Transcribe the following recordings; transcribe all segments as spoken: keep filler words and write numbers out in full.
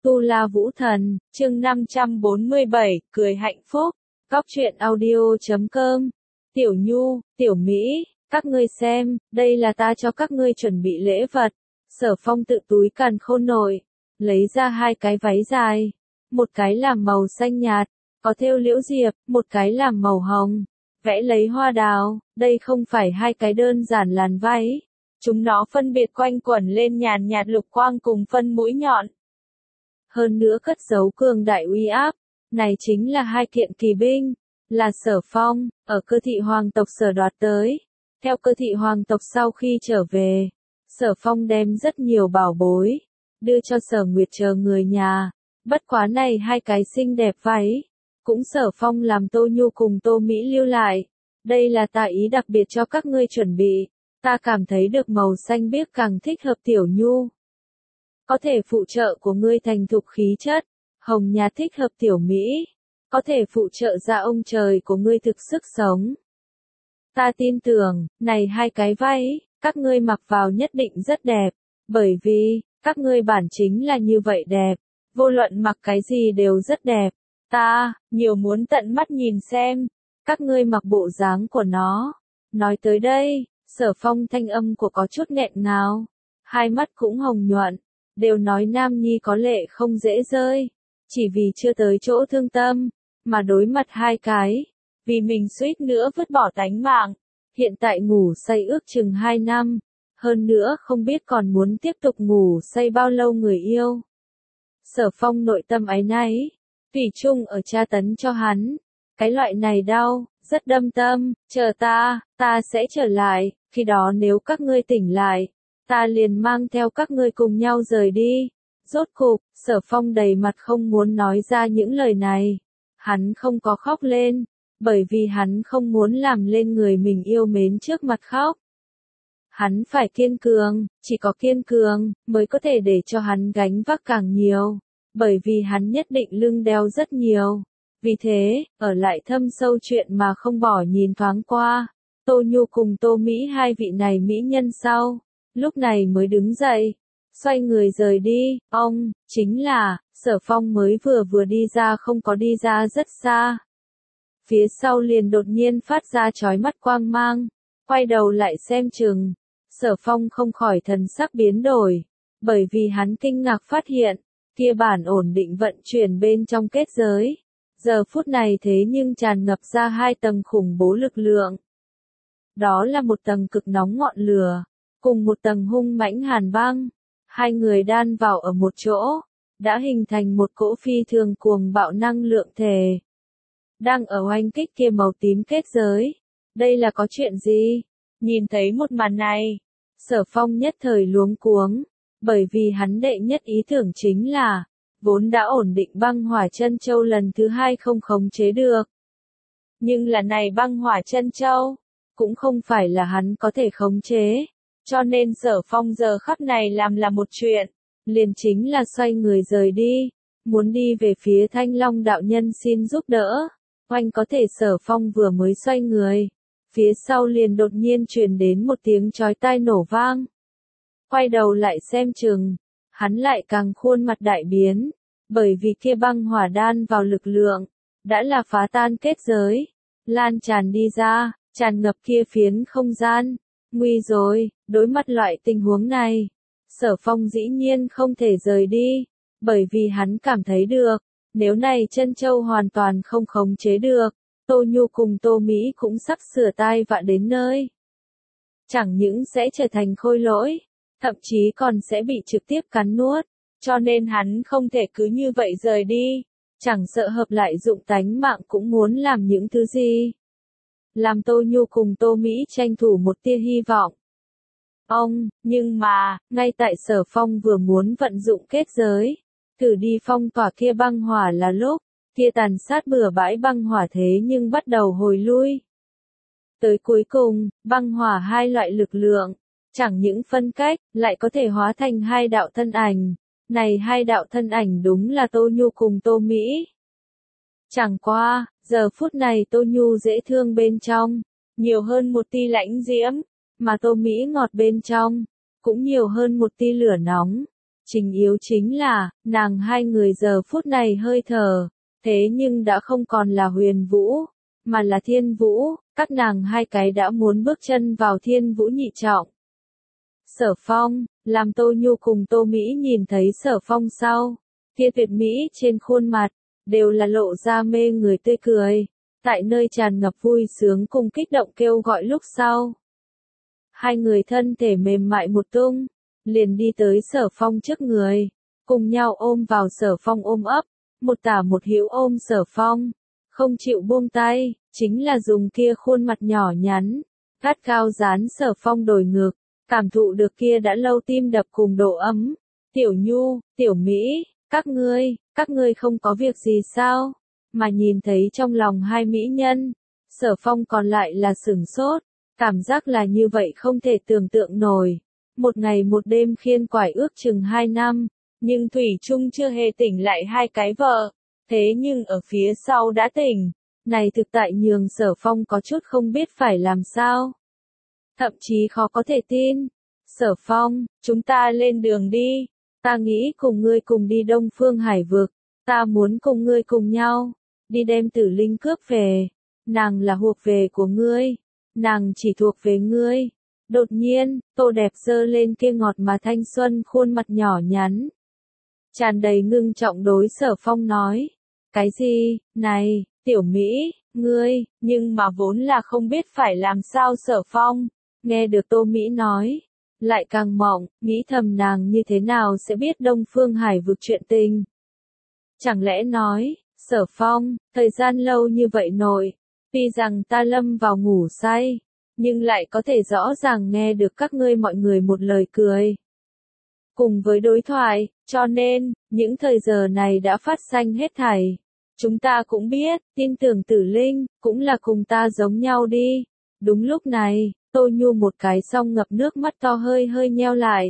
Tu La Vũ Thần, chương năm trăm bốn mươi bảy, cười hạnh phúc, Cóc truyện audio chấm com. Tiểu Nhu, Tiểu Mỹ, các ngươi xem, đây là ta cho các ngươi chuẩn bị lễ vật. Sở Phong tự túi càn khôn nổi, lấy ra hai cái váy dài, một cái làm màu xanh nhạt, có thêu liễu diệp, một cái làm màu hồng, vẽ lấy hoa đào. Đây không phải hai cái đơn giản làn váy, chúng nó phân biệt quanh quẩn lên nhàn nhạt lục quang cùng phân mũi nhọn. Hơn nữa cất giấu cường đại uy áp, này chính là hai kiện kỳ binh, là Sở Phong, ở cơ thị hoàng tộc sở đoạt tới. Theo cơ thị hoàng tộc sau khi trở về, Sở Phong đem rất nhiều bảo bối, đưa cho Sở Nguyệt chờ người nhà, bất quá này hai cái xinh đẹp váy, cũng Sở Phong làm Tô Nhu cùng Tô Mỹ lưu lại. Đây là ta ý đặc biệt cho các ngươi chuẩn bị, ta cảm thấy được màu xanh biếc càng thích hợp Tiểu Nhu. Có thể phụ trợ của ngươi thành thục khí chất, hồng nhạt thích hợp Tiểu Mỹ, có thể phụ trợ ra ông trời của ngươi thực sức sống. Ta tin tưởng, này hai cái váy, các ngươi mặc vào nhất định rất đẹp, bởi vì, các ngươi bản chính là như vậy đẹp, vô luận mặc cái gì đều rất đẹp. Ta, nhiều muốn tận mắt nhìn xem, các ngươi mặc bộ dáng của nó. Nói tới đây, Sở Phong thanh âm của có chút nghẹn ngào, hai mắt cũng hồng nhuận, đều nói nam nhi có lệ không dễ rơi, chỉ vì chưa tới chỗ thương tâm, mà đối mặt hai cái, vì mình suýt nữa vứt bỏ tánh mạng, hiện tại ngủ say ước chừng hai năm, hơn nữa không biết còn muốn tiếp tục ngủ say bao lâu người yêu. Sở Phong nội tâm áy náy, thủy chung ở tra tấn cho hắn, cái loại này đau, rất đâm tâm, chờ ta, ta sẽ trở lại, khi đó nếu các ngươi tỉnh lại, ta liền mang theo các ngươi cùng nhau rời đi. Rốt cục, Sở Phong đầy mặt không muốn nói ra những lời này. Hắn không có khóc lên, bởi vì hắn không muốn làm lên người mình yêu mến trước mặt khóc. Hắn phải kiên cường, chỉ có kiên cường, mới có thể để cho hắn gánh vác càng nhiều, bởi vì hắn nhất định lưng đeo rất nhiều. Vì thế, ở lại thâm sâu chuyện mà không bỏ nhìn thoáng qua, Tô Nhu cùng Tô Mỹ hai vị này mỹ nhân sau, lúc này mới đứng dậy, xoay người rời đi. Ông, chính là, Sở Phong mới vừa vừa đi ra không có đi ra rất xa. Phía sau liền đột nhiên phát ra chói mắt quang mang, quay đầu lại xem chừng, Sở Phong không khỏi thần sắc biến đổi, bởi vì hắn kinh ngạc phát hiện, kia bản ổn định vận chuyển bên trong kết giới, giờ phút này thế nhưng tràn ngập ra hai tầng khủng bố lực lượng. Đó là một tầng cực nóng ngọn lửa, cùng một tầng hung mãnh hàn băng, hai người đan vào ở một chỗ, đã hình thành một cỗ phi thường cuồng bạo năng lượng thể. Đang ở oanh kích kia màu tím kết giới. Đây là có chuyện gì? Nhìn thấy một màn này, Sở Phong nhất thời luống cuống, bởi vì hắn đệ nhất ý tưởng chính là, vốn đã ổn định băng hỏa chân châu lần thứ hai không khống chế được. Nhưng lần này băng hỏa chân châu, cũng không phải là hắn có thể khống chế, cho nên Sở Phong giờ khắc này làm là một chuyện, liền chính là xoay người rời đi, muốn đi về phía Thanh Long đạo nhân xin giúp đỡ. Oanh có thể Sở Phong vừa mới xoay người, phía sau liền đột nhiên truyền đến một tiếng chói tai nổ vang. Quay đầu lại xem chừng, hắn lại càng khuôn mặt đại biến, bởi vì kia băng hỏa đan vào lực lượng, đã là phá tan kết giới, lan tràn đi ra, tràn ngập kia phiến không gian. Nguy rồi, đối mặt loại tình huống này, Sở Phong dĩ nhiên không thể rời đi, bởi vì hắn cảm thấy được, nếu này chân châu hoàn toàn không khống chế được, Tô Nhu cùng Tô Mỹ cũng sắp sửa tai vạ đến nơi. Chẳng những sẽ trở thành khôi lỗi, thậm chí còn sẽ bị trực tiếp cắn nuốt, cho nên hắn không thể cứ như vậy rời đi, chẳng sợ hợp lại dụng tánh mạng cũng muốn làm những thứ gì. Làm Tô Nhu cùng Tô Mỹ tranh thủ một tia hy vọng. Ông, nhưng mà, ngay tại Sở Phong vừa muốn vận dụng kết giới, thử đi phong tỏa kia băng hỏa là lúc, kia tàn sát bừa bãi băng hỏa thế nhưng bắt đầu hồi lui. Tới cuối cùng, băng hỏa hai loại lực lượng, chẳng những phân cách, lại có thể hóa thành hai đạo thân ảnh. Này hai đạo thân ảnh đúng là Tô Nhu cùng Tô Mỹ. Chẳng qua, giờ phút này Tô Nhu dễ thương bên trong, nhiều hơn một tia lãnh diễm, mà Tô Mỹ ngọt bên trong, cũng nhiều hơn một tia lửa nóng. Chính yếu chính là, nàng hai người giờ phút này hơi thở, thế nhưng đã không còn là Huyền Vũ, mà là Thiên Vũ, các nàng hai cái đã muốn bước chân vào Thiên Vũ nhị trọng. Sở Phong, làm Tô Nhu cùng Tô Mỹ nhìn thấy Sở Phong sau, kia tuyệt mỹ trên khuôn mặt, đều là lộ ra mê người tươi cười, tại nơi tràn ngập vui sướng cùng kích động kêu gọi lúc sau. Hai người thân thể mềm mại một tung, liền đi tới Sở Phong trước người, cùng nhau ôm vào Sở Phong ôm ấp, một tả một hữu ôm Sở Phong, không chịu buông tay, chính là dùng kia khuôn mặt nhỏ nhắn, gắt cao dán Sở Phong đồi ngực, cảm thụ được kia đã lâu tim đập cùng độ ấm. Tiểu Nhu, Tiểu Mỹ, các ngươi, các ngươi không có việc gì sao? Mà nhìn thấy trong lòng hai mỹ nhân, Sở Phong còn lại là sửng sốt, cảm giác là như vậy không thể tưởng tượng nổi. Một ngày một đêm khiên quải ước chừng hai năm, nhưng Thủy Trung chưa hề tỉnh lại hai cái vợ, thế nhưng ở phía sau đã tỉnh, này thực tại nhường Sở Phong có chút không biết phải làm sao. Thậm chí khó có thể tin. Sở Phong, chúng ta lên đường đi, ta nghĩ cùng ngươi cùng đi Đông Phương Hải Vực, ta muốn cùng ngươi cùng nhau, đi đem Tử Linh cướp về, nàng là thuộc về của ngươi, nàng chỉ thuộc về ngươi. Đột nhiên, Tô Đẹp giơ lên kia ngọt mà thanh xuân khuôn mặt nhỏ nhắn, tràn đầy ngưng trọng đối Sở Phong nói, cái gì, này, Tiểu Mỹ, ngươi, nhưng mà vốn là không biết phải làm sao. Sở Phong, nghe được Tô Mỹ nói, lại càng mộng, nghĩ thầm nàng như thế nào sẽ biết Đông Phương Hải Vực chuyện tình. Chẳng lẽ nói, Sở Phong, thời gian lâu như vậy nội, tuy rằng ta lâm vào ngủ say, nhưng lại có thể rõ ràng nghe được các ngươi mọi người một lời cười. Cùng với đối thoại, cho nên, những thời giờ này đã phát sanh hết thảy. Chúng ta cũng biết, tin tưởng Tử Linh, cũng là cùng ta giống nhau đi. Đúng lúc này, Tô Nhu một cái song ngập nước mắt to hơi hơi nheo lại.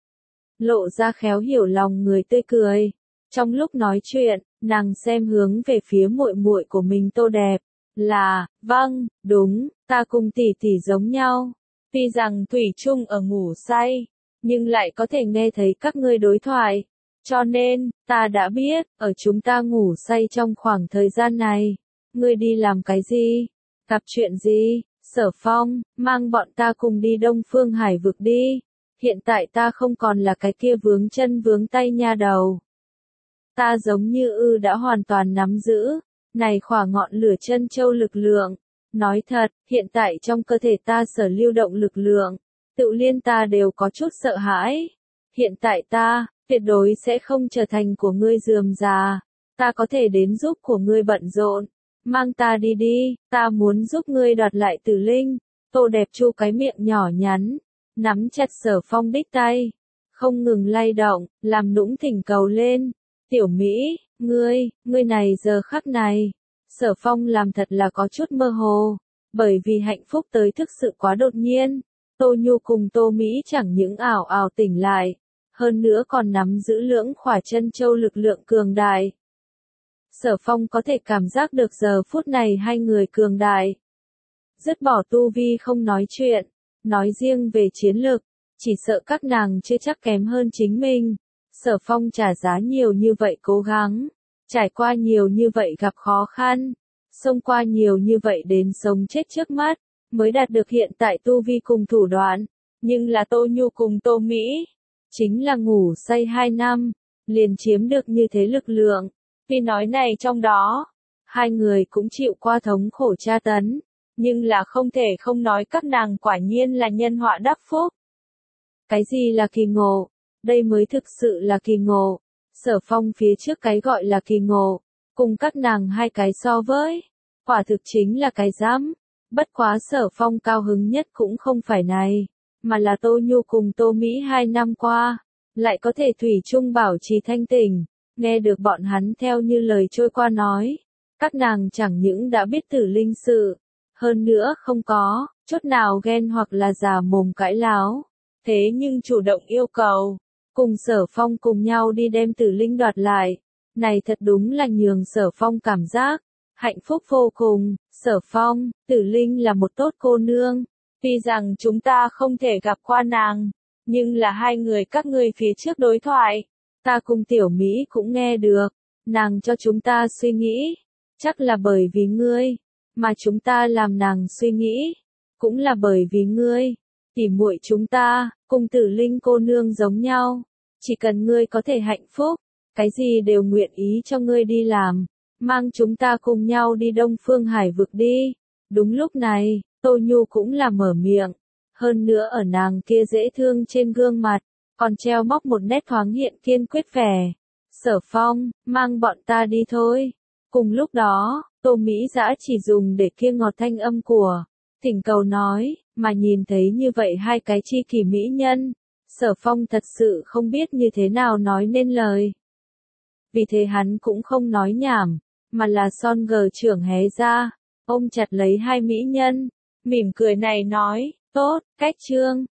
Lộ ra khéo hiểu lòng người tươi cười. Trong lúc nói chuyện, nàng xem hướng về phía muội muội của mình Tô Đẹp. Là, vâng, đúng, ta cùng tỷ tỷ giống nhau. Tuy rằng Thủy Chung ở ngủ say, nhưng lại có thể nghe thấy các ngươi đối thoại. Cho nên, ta đã biết, ở chúng ta ngủ say trong khoảng thời gian này, ngươi đi làm cái gì? Gặp chuyện gì? Sở Phong, mang bọn ta cùng đi Đông Phương Hải Vực đi. Hiện tại ta không còn là cái kia vướng chân vướng tay nha đầu. Ta giống như ư đã hoàn toàn nắm giữ, này khỏa ngọn lửa chân châu lực lượng. Nói thật, hiện tại trong cơ thể ta sở lưu động lực lượng, tự liên ta đều có chút sợ hãi. Hiện tại ta, tuyệt đối sẽ không trở thành của ngươi rườm rà. Ta có thể đến giúp của ngươi bận rộn. Mang ta đi đi, ta muốn giúp ngươi đoạt lại Tử Linh. Tô Đẹp chu cái miệng nhỏ nhắn, nắm chặt Sở Phong đích tay, không ngừng lay động, làm nũng thỉnh cầu lên. Tiểu Mỹ, ngươi, ngươi này giờ khắc này. Sở Phong làm thật là có chút mơ hồ, bởi vì hạnh phúc tới thực sự quá đột nhiên. Tô Nhu cùng Tô Mỹ chẳng những ảo ảo tỉnh lại, hơn nữa còn nắm giữ lưỡng khỏa chân châu lực lượng cường đại. Sở Phong có thể cảm giác được giờ phút này hai người cường đại. Dứt bỏ tu vi không nói chuyện, nói riêng về chiến lực, chỉ sợ các nàng chưa chắc kém hơn chính mình. Sở Phong trả giá nhiều như vậy cố gắng, trải qua nhiều như vậy gặp khó khăn, xông qua nhiều như vậy đến sống chết trước mắt, mới đạt được hiện tại tu vi cùng thủ đoạn. Nhưng là Tô Nhu cùng Tô Mỹ, chính là ngủ say hai năm, liền chiếm được như thế lực lượng. Tuy nói này trong đó, hai người cũng chịu qua thống khổ tra tấn, nhưng là không thể không nói các nàng quả nhiên là nhân họa đắc phúc. Cái gì là kỳ ngộ? Đây mới thực sự là kỳ ngộ. Sở Phong phía trước cái gọi là kỳ ngộ, cùng các nàng hai cái so với, quả thực chính là cái dám. Bất quá Sở Phong cao hứng nhất cũng không phải này, mà là Tô Nhu cùng Tô Mỹ hai năm qua, lại có thể thủy chung bảo trì thanh tỉnh. Nghe được bọn hắn theo như lời trôi qua nói, các nàng chẳng những đã biết Tử Linh sự, hơn nữa không có chút nào ghen hoặc là giả mồm cãi láo, thế nhưng chủ động yêu cầu cùng Sở Phong cùng nhau đi đem Tử Linh đoạt lại. Này thật đúng là nhường Sở Phong cảm giác hạnh phúc vô cùng. Sở Phong, Tử Linh là một tốt cô nương, tuy rằng chúng ta không thể gặp qua nàng, Nhưng là hai người các ngươi phía trước đối thoại, ta cùng tiểu Mỹ cũng nghe được, nàng cho chúng ta suy nghĩ, chắc là bởi vì ngươi, mà chúng ta làm nàng suy nghĩ, cũng là bởi vì ngươi, tỉ muội chúng ta, cùng Tử Linh cô nương giống nhau, chỉ cần ngươi có thể hạnh phúc, cái gì đều nguyện ý cho ngươi đi làm, mang chúng ta cùng nhau đi Đông Phương Hải vực đi. Đúng lúc này, Tô Nhu cũng là mở miệng, hơn nữa ở nàng kia dễ thương trên gương mặt, còn treo móc một nét thoáng hiện kiên quyết vẻ. Sở Phong, mang bọn ta đi thôi. Cùng lúc đó, Tô Mỹ Dã chỉ dùng để kia ngọt thanh âm của thỉnh cầu nói, mà nhìn thấy như vậy hai cái chi kỷ mỹ nhân, Sở Phong thật sự không biết như thế nào nói nên lời. Vì thế hắn cũng không nói nhảm, mà là son gờ trưởng hé ra, ôm chặt lấy hai mỹ nhân, mỉm cười này nói, tốt, cách trương.